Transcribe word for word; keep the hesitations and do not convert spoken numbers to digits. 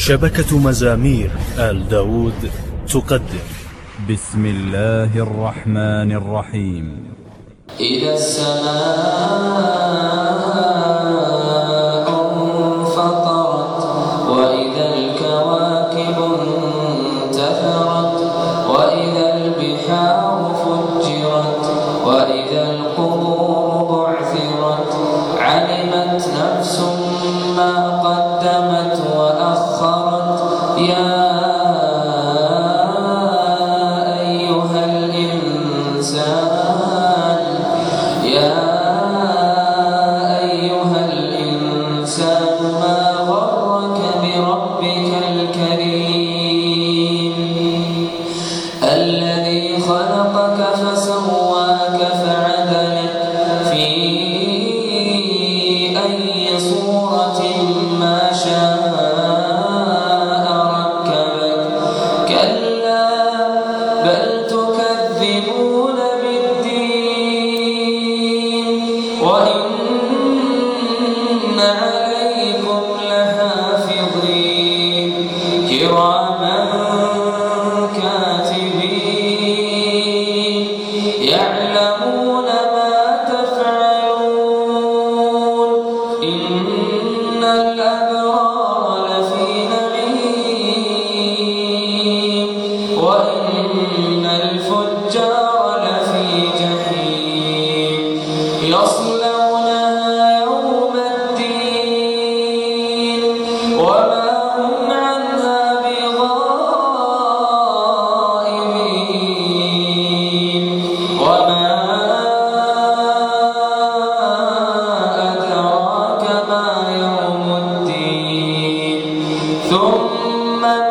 شبكة مزامير آل داود تقدم بسم الله الرحمن الرحيم. إذا السماء انفطرت وإذا الكواكب انتثرت وإذا البحار فجرت وإذا القبور بعثرت علمت نفس ما قدمت وأخرت. يا أيها الإنسان يا أيها الإنسان ما غرك بربك الكريم الذي خلقك فسواك فعدلك في أي صورة ما شاء ركبك. كلا بل تكذبون بالدين وإن عليكم لحافظين كراما كاتبين يعلمون ما تفعلون. إن الأبرار لفي نعيم وإن الفجار لفي جحيم يصلونها يوم الدين وما هم عنها بغائبين. وما أدراك ما يوم الدين ثم